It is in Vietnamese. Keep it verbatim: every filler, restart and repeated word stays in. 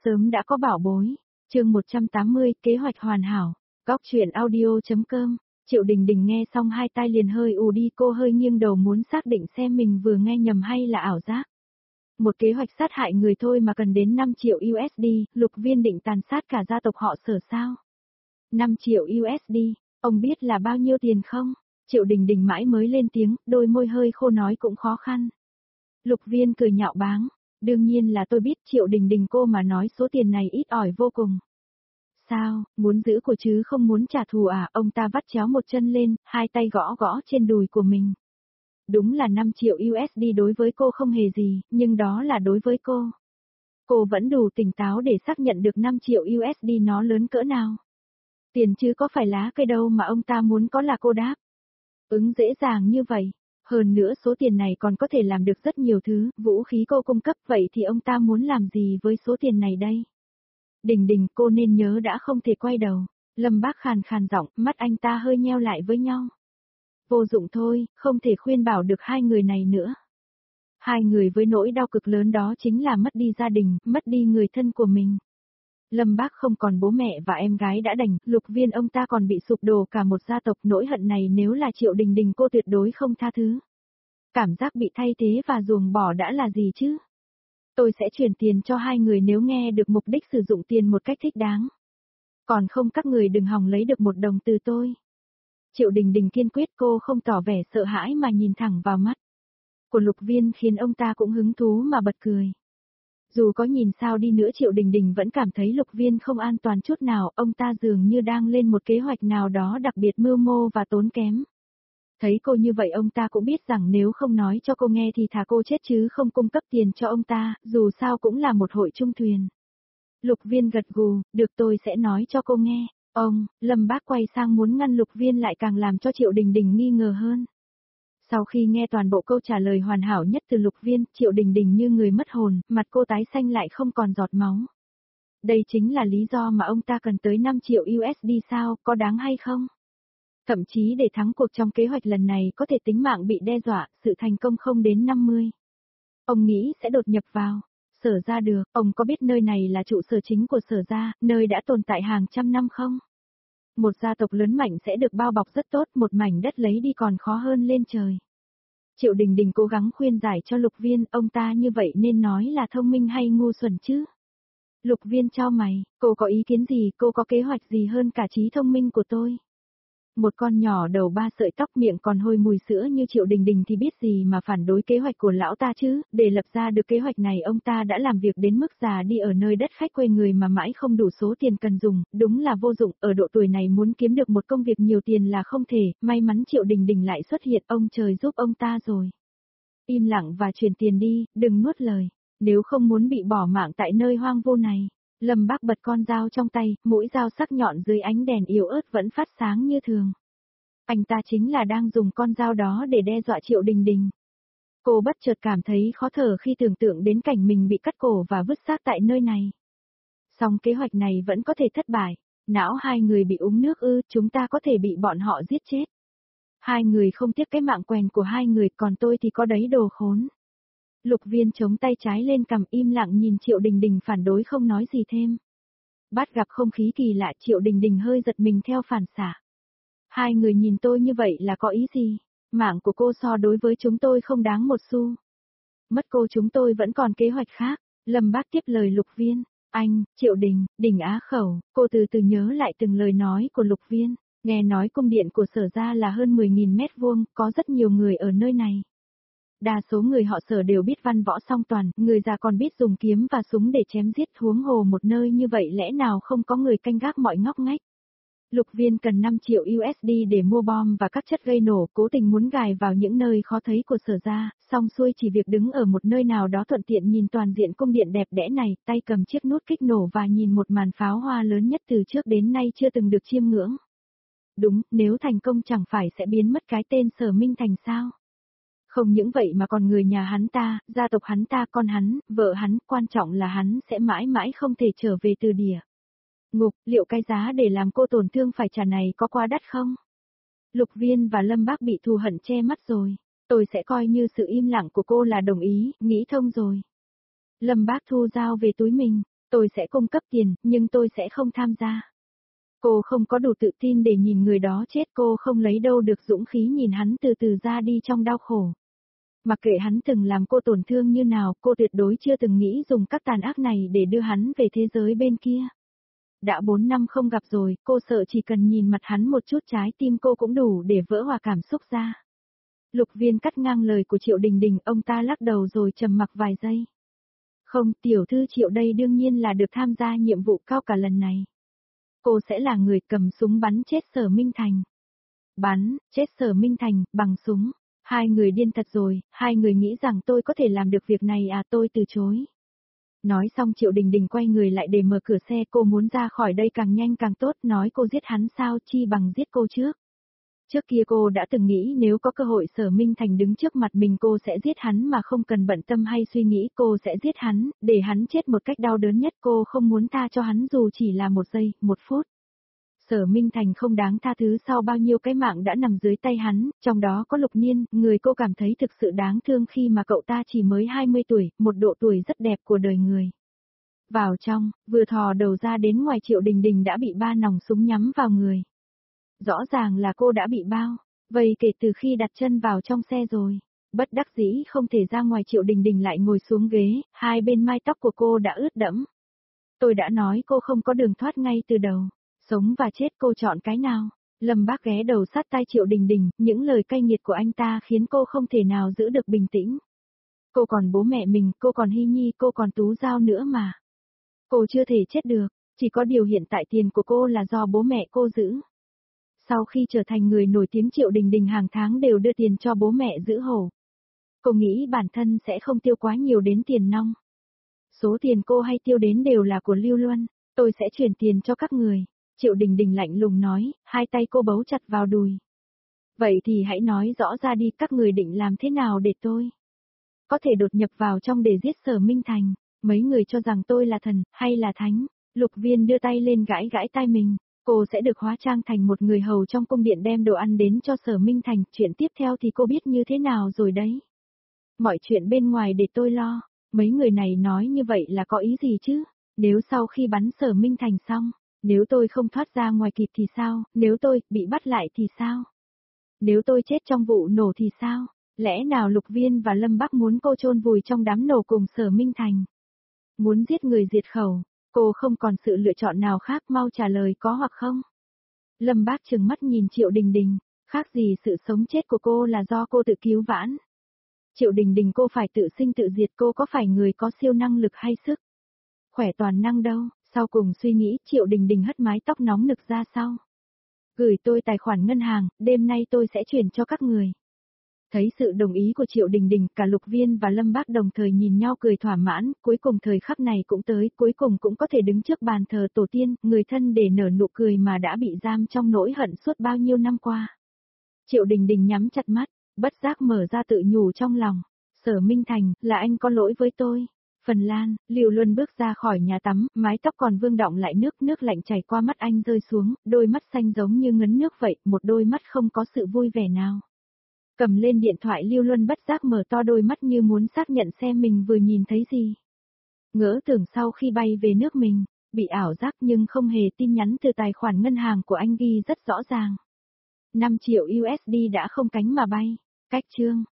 sớm đã có bảo bối. Chương một trăm tám mươi, kế hoạch hoàn hảo. Góc truyện audio chấm com. Triệu Đình Đình nghe xong hai tai liền hơi ù đi, cô hơi nghiêng đầu muốn xác định xem mình vừa nghe nhầm hay là ảo giác. Một kế hoạch sát hại người thôi mà cần đến năm triệu u ét đê, Lục Viên định tàn sát cả gia tộc họ Sở sao? năm triệu u ét đê, ông biết là bao nhiêu tiền không? Triệu Đình Đình mãi mới lên tiếng, đôi môi hơi khô nói cũng khó khăn. Lục Viên cười nhạo báng, đương nhiên là tôi biết. Triệu Đình Đình cô mà nói số tiền này ít ỏi vô cùng. Sao, muốn giữ của chứ không muốn trả thù à? Ông ta vắt chéo một chân lên, hai tay gõ gõ trên đùi của mình. Đúng là năm triệu u ét đê đối với cô không hề gì, nhưng đó là đối với cô. Cô vẫn đủ tỉnh táo để xác nhận được năm triệu u ét đê nó lớn cỡ nào. Tiền chứ có phải lá cây đâu mà ông ta muốn có, là cô đáp. Ứng dễ dàng như vậy. Hơn nữa số tiền này còn có thể làm được rất nhiều thứ, vũ khí cô cung cấp, vậy thì ông ta muốn làm gì với số tiền này đây? Đình Đình, cô nên nhớ đã không thể quay đầu. Lâm Bác khàn khàn giọng, mắt anh ta hơi nheo lại với nhau. Vô dụng thôi, không thể khuyên bảo được hai người này nữa. Hai người với nỗi đau cực lớn đó chính là mất đi gia đình, mất đi người thân của mình. Lâm Bác không còn bố mẹ và em gái đã đành, Lục Viên ông ta còn bị sụp đổ cả một gia tộc. Nỗi hận này nếu là Triệu Đình Đình cô tuyệt đối không tha thứ. Cảm giác bị thay thế và ruồng bỏ đã là gì chứ? Tôi sẽ chuyển tiền cho hai người nếu nghe được mục đích sử dụng tiền một cách thích đáng. Còn không các người đừng hòng lấy được một đồng từ tôi. Triệu Đình Đình kiên quyết, cô không tỏ vẻ sợ hãi mà nhìn thẳng vào mắt của Lục Viên khiến ông ta cũng hứng thú mà bật cười. Dù có nhìn sao đi nữa Triệu Đình Đình vẫn cảm thấy Lục Viên không an toàn chút nào, ông ta dường như đang lên một kế hoạch nào đó đặc biệt mưu mô và tốn kém. Thấy cô như vậy ông ta cũng biết rằng nếu không nói cho cô nghe thì thà cô chết chứ không cung cấp tiền cho ông ta, dù sao cũng là một hội chung thuyền. Lục Viên gật gù, được tôi sẽ nói cho cô nghe. Ông, Lâm Bác quay sang muốn ngăn Lục Viên lại càng làm cho Triệu Đình Đình nghi ngờ hơn. Sau khi nghe toàn bộ câu trả lời hoàn hảo nhất từ Lục Viên, Triệu Đình Đình như người mất hồn, mặt cô tái xanh lại không còn giọt máu. Đây chính là lý do mà ông ta cần tới năm triệu u ét đê sao, có đáng hay không? Thậm chí để thắng cuộc trong kế hoạch lần này có thể tính mạng bị đe dọa, sự thành công không đến năm mươi. Ông nghĩ sẽ đột nhập vào Sở gia được, ông có biết nơi này là trụ sở chính của Sở gia, nơi đã tồn tại hàng trăm năm không? Một gia tộc lớn mạnh sẽ được bao bọc rất tốt, một mảnh đất lấy đi còn khó hơn lên trời. Triệu Đình Đình cố gắng khuyên giải cho Lục Viên, ông ta như vậy nên nói là thông minh hay ngu xuẩn chứ? Lục Viên chau mày, cô có ý kiến gì, cô có kế hoạch gì hơn cả trí thông minh của tôi? Một con nhỏ đầu ba sợi tóc miệng còn hôi mùi sữa như Triệu Đình Đình thì biết gì mà phản đối kế hoạch của lão ta chứ, để lập ra được kế hoạch này ông ta đã làm việc đến mức già đi ở nơi đất khách quê người mà mãi không đủ số tiền cần dùng, đúng là vô dụng, ở độ tuổi này muốn kiếm được một công việc nhiều tiền là không thể, may mắn Triệu Đình Đình lại xuất hiện, ông trời giúp ông ta rồi. Im lặng và chuyển tiền đi, đừng nuốt lời, nếu không muốn bị bỏ mạng tại nơi hoang vu này. Lâm Bác bật con dao trong tay, mũi dao sắc nhọn dưới ánh đèn yếu ớt vẫn phát sáng như thường. Anh ta chính là đang dùng con dao đó để đe dọa Triệu Đình Đình. Cô bất chợt cảm thấy khó thở khi tưởng tượng đến cảnh mình bị cắt cổ và vứt xác tại nơi này. Song kế hoạch này vẫn có thể thất bại. Não hai người bị uống nước ư, chúng ta có thể bị bọn họ giết chết. Hai người không tiếc cái mạng quèn của hai người, còn tôi thì có đấy đồ khốn. Lục Viên chống tay trái lên cằm im lặng nhìn Triệu Đình Đình phản đối không nói gì thêm. Bắt gặp không khí kỳ lạ Triệu Đình Đình hơi giật mình theo phản xạ. Hai người nhìn tôi như vậy là có ý gì? Mạng của cô so đối với chúng tôi không đáng một xu. Mất cô chúng tôi vẫn còn kế hoạch khác. Lâm Bác tiếp lời Lục Viên. Anh, Triệu Đình, Đình Á Khẩu, cô từ từ nhớ lại từng lời nói của Lục Viên. Nghe nói cung điện của Sở gia là hơn mười nghìn mét vuông, có rất nhiều người ở nơi này. Đa số người họ Sở đều biết văn võ song toàn, người già còn biết dùng kiếm và súng để chém giết, huống hồ một nơi như vậy lẽ nào không có người canh gác mọi ngóc ngách. Lục Viên cần năm triệu u ét đê để mua bom và các chất gây nổ, cố tình muốn gài vào những nơi khó thấy của Sở gia, xong xuôi chỉ việc đứng ở một nơi nào đó thuận tiện nhìn toàn diện cung điện đẹp đẽ này, tay cầm chiếc nút kích nổ và nhìn một màn pháo hoa lớn nhất từ trước đến nay chưa từng được chiêm ngưỡng. Đúng, nếu thành công chẳng phải sẽ biến mất cái tên Sở Minh Thành sao? Không những vậy mà còn người nhà hắn ta, gia tộc hắn ta, con hắn, vợ hắn, quan trọng là hắn sẽ mãi mãi không thể trở về từ địa ngục, liệu cái giá để làm cô tổn thương phải trả này có quá đắt không? Lục Viên và Lâm Bác bị thù hận che mắt rồi, tôi sẽ coi như sự im lặng của cô là đồng ý, nghĩ thông rồi. Lâm Bác thu dao về túi mình, Tôi sẽ cung cấp tiền, nhưng tôi sẽ không tham gia. Cô không có đủ tự tin để nhìn người đó chết, cô không lấy đâu được dũng khí nhìn hắn từ từ ra đi trong đau khổ. Mặc kệ hắn từng làm cô tổn thương như nào, cô tuyệt đối chưa từng nghĩ dùng các tàn ác này để đưa hắn về thế giới bên kia. Đã bốn năm không gặp rồi, cô sợ chỉ cần nhìn mặt hắn một chút trái tim cô cũng đủ để vỡ hòa cảm xúc ra. Lục Viên cắt ngang lời của Triệu Đình Đình, ông ta lắc đầu rồi trầm mặc vài giây. Không, tiểu thư Triệu đây đương nhiên là được tham gia nhiệm vụ cao cả lần này. Cô sẽ là người cầm súng bắn chết Sở Minh Thành. Bắn, chết Sở Minh Thành, bằng súng. Hai người điên thật rồi, hai người nghĩ rằng tôi có thể làm được việc này à, tôi từ chối. Nói xong Triệu Đình Đình quay người lại để mở cửa xe, cô muốn ra khỏi đây càng nhanh càng tốt, nói cô giết hắn sao chi bằng giết cô trước. Trước kia cô đã từng nghĩ nếu có cơ hội Sở Minh Thành đứng trước mặt mình cô sẽ giết hắn mà không cần bận tâm hay suy nghĩ, cô sẽ giết hắn, để hắn chết một cách đau đớn nhất, cô không muốn tha cho hắn dù chỉ là một giây, một phút. Sở Minh Thành không đáng tha thứ sau bao nhiêu cái mạng đã nằm dưới tay hắn, trong đó có Lục Niên, người cô cảm thấy thực sự đáng thương khi mà cậu ta chỉ mới hai mươi tuổi, một độ tuổi rất đẹp của đời người. Vào trong, vừa thò đầu ra đến ngoài Triệu Đình Đình đã bị ba nòng súng nhắm vào người. Rõ ràng là cô đã bị bao, vậy kể từ khi đặt chân vào trong xe rồi. Bất đắc dĩ không thể ra ngoài, Triệu Đình Đình lại ngồi xuống ghế, hai bên mái tóc của cô đã ướt đẫm. Tôi đã nói cô không có đường thoát ngay từ đầu. Sống và chết cô chọn cái nào? Lâm Bác ghé đầu sát tai Triệu Đình Đình, những lời cay nghiệt của anh ta khiến cô không thể nào giữ được bình tĩnh. Cô còn bố mẹ mình, cô còn Hy Nhi, cô còn Tú Giao nữa mà. Cô chưa thể chết được, chỉ có điều hiện tại tiền của cô là do bố mẹ cô giữ. Sau khi trở thành người nổi tiếng, Triệu Đình Đình hàng tháng đều đưa tiền cho bố mẹ giữ hổ. Cô nghĩ bản thân sẽ không tiêu quá nhiều đến tiền nong. Số tiền cô hay tiêu đến đều là của Lưu Luân, tôi sẽ chuyển tiền cho các người. Triệu Đình Đình lạnh lùng nói, hai tay cô bấu chặt vào đùi. Vậy thì hãy nói rõ ra đi, các người định làm thế nào để tôi có thể đột nhập vào trong để giết Sở Minh Thành? Mấy người cho rằng tôi là thần, hay là thánh? Lục Viên đưa tay lên gãi gãi tai mình. Cô sẽ được hóa trang thành một người hầu trong cung điện đem đồ ăn đến cho Sở Minh Thành, chuyện tiếp theo thì cô biết như thế nào rồi đấy. Mọi chuyện bên ngoài để tôi lo. Mấy người này nói như vậy là có ý gì chứ? Nếu sau khi bắn Sở Minh Thành xong, nếu tôi không thoát ra ngoài kịp thì sao? Nếu tôi bị bắt lại thì sao? Nếu tôi chết trong vụ nổ thì sao? Lẽ nào Lục Viên và Lâm Bắc muốn cô chôn vùi trong đám nổ cùng Sở Minh Thành? Muốn giết người diệt khẩu, cô không còn sự lựa chọn nào khác, mau trả lời có hoặc không? Lâm Bác trừng mắt nhìn Triệu Đình Đình, khác gì sự sống chết của cô là do cô tự cứu vãn. Triệu Đình Đình, cô phải tự sinh tự diệt, cô có phải người có siêu năng lực hay sức khỏe toàn năng đâu? Sau cùng suy nghĩ, Triệu Đình Đình hất mái tóc nóng nực ra sau. Gửi tôi tài khoản ngân hàng, đêm nay tôi sẽ chuyển cho các người. Thấy sự đồng ý của Triệu Đình Đình, cả Lục Viên và Lâm Bác đồng thời nhìn nhau cười thỏa mãn, cuối cùng thời khắc này cũng tới, cuối cùng cũng có thể đứng trước bàn thờ tổ tiên, người thân để nở nụ cười mà đã bị giam trong nỗi hận suốt bao nhiêu năm qua. Triệu Đình Đình nhắm chặt mắt, bất giác mở ra tự nhủ trong lòng. Sở Minh Thành, là anh có lỗi với tôi. Phần Lan, Lưu Luân bước ra khỏi nhà tắm, mái tóc còn vương đọng lại nước, nước lạnh chảy qua mắt anh rơi xuống, đôi mắt xanh giống như ngấn nước vậy, một đôi mắt không có sự vui vẻ nào. Cầm lên điện thoại, Lưu Luân bất giác mở to đôi mắt như muốn xác nhận xem mình vừa nhìn thấy gì. Ngỡ tưởng sau khi bay về nước mình, bị ảo giác, nhưng không hề, tin nhắn từ tài khoản ngân hàng của anh ghi rất rõ ràng. năm triệu u ét đê đã không cánh mà bay. Cách chương.